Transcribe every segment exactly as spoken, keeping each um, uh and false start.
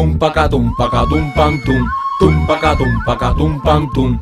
tum pacatum pacatum pam tum, tum pacatum pacatum pam tum.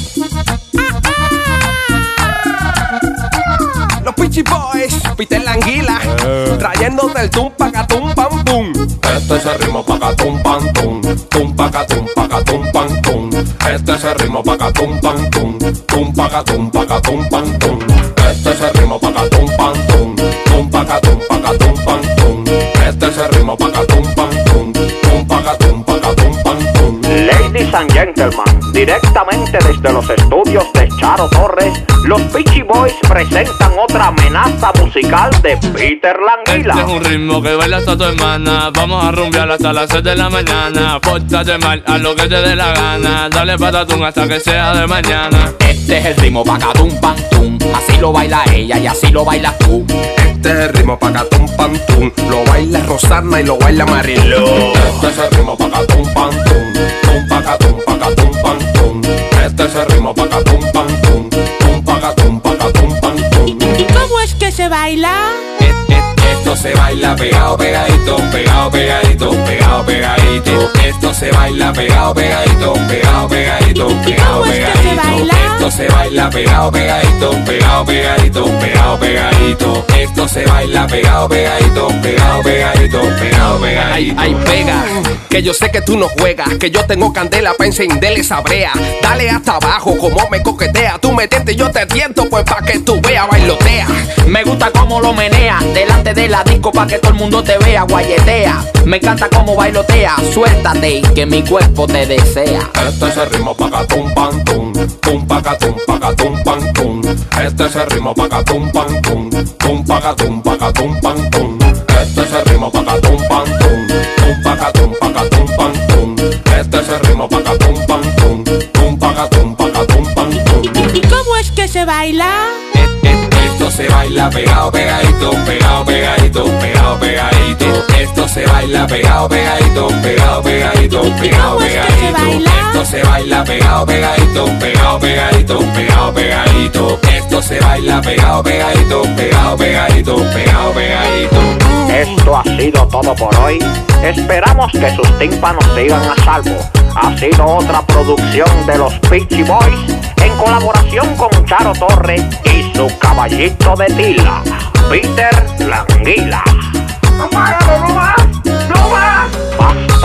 Los Peachy Boys, Peter la Anguila, eh. trayéndote el tum pacatum pam pum. Este es el ritmo pacatum pam tum, tum pacatum pacatum pam tum. Este es el ritmo pacatum pam tum, tum pacatum pacatum pam tum. Este es el ritmo pacatum pam tum, tum pacatum pacatum pam tum. Este es el ritmo pacatum pam tum, tum pacatum pacatum pam tum. Ladies and gentlemen, directamente desde los estudios de Charo Torres, los Peachy Boys presentan otra amenaza musical de Peter la Anguila. Este es un ritmo que baila hasta tu hermana. Vamos a rumbear hasta las seis de la mañana. Pórtate mal, a lo que te dé la gana. Dale patatún hasta que sea de mañana. Este es el ritmo pacatum pam tum. Así lo baila ella y así lo bailas tú. Este es el ritmo pacatum pam tum. Lo baila Rosana y lo baila Mariló. Este es el ritmo pacatum pam tum, tum pacatum pacatum pam tum. Este es el ritmo pacatum pam tum, tum pacatum pacatum pam tum. ¿Cómo es que se baila? Et, et, esto se baila pegado, pegadito, pegado, pegadito, pegado, pegadito. Esto se baila pegado, pegadito, pegado, pegadito, pegado, pegadito. Esto se baila pegado, pegadito, pegado, pegadito, pegado, pegadito. Esto se baila pegado, pegadito, pegado, pegadito, pegado, pegadito. Ay, ay, pega, que yo sé que tú no juegas, que yo tengo candela pa' encenderle esa brea. Dale hasta abajo como me coquetea. Tú me tientes y yo te tiento, pues pa' que tú veas, bailotea. Me gusta cómo lo menea, delante de la disco pa' que todo el mundo te vea, guayetea. Me encanta cómo bailotea, suéltate y que mi cuerpo te desea. Este es el ritmo pacatum pam tum, tum pacatum pacatum pam tum. Este es el ritmo pacatum pam tum, tum pacatum pacatum pam tum. Este es el ritmo pacatum pam tum, tum pacatum pacatum pam tum. Este es el ritmo pacatum pam tum, tum pacatum pacatum pam tum. ¿Cómo es que se baila? Et, et, esto se baila pegado, pegadito, pegado, pegadito, pegado, pegadito. Esto se baila pegado, pegadito, pegado, pegadito, pegado, pegadito. Esto se baila pegado, pegadito, pegado, pegadito, pegado, pegadito. Esto se baila pegado, pegadito, pegado, pegadito, pegado, pegadito. Esto ha sido todo por hoy. Esperamos que sus tímpanos sigan a salvo. Ha sido otra producción de los Peachy Boys en colaboración con Charo Torres y su caballito de tila, Peter la Anguila. ¡No más! ¡No más! ¡No más!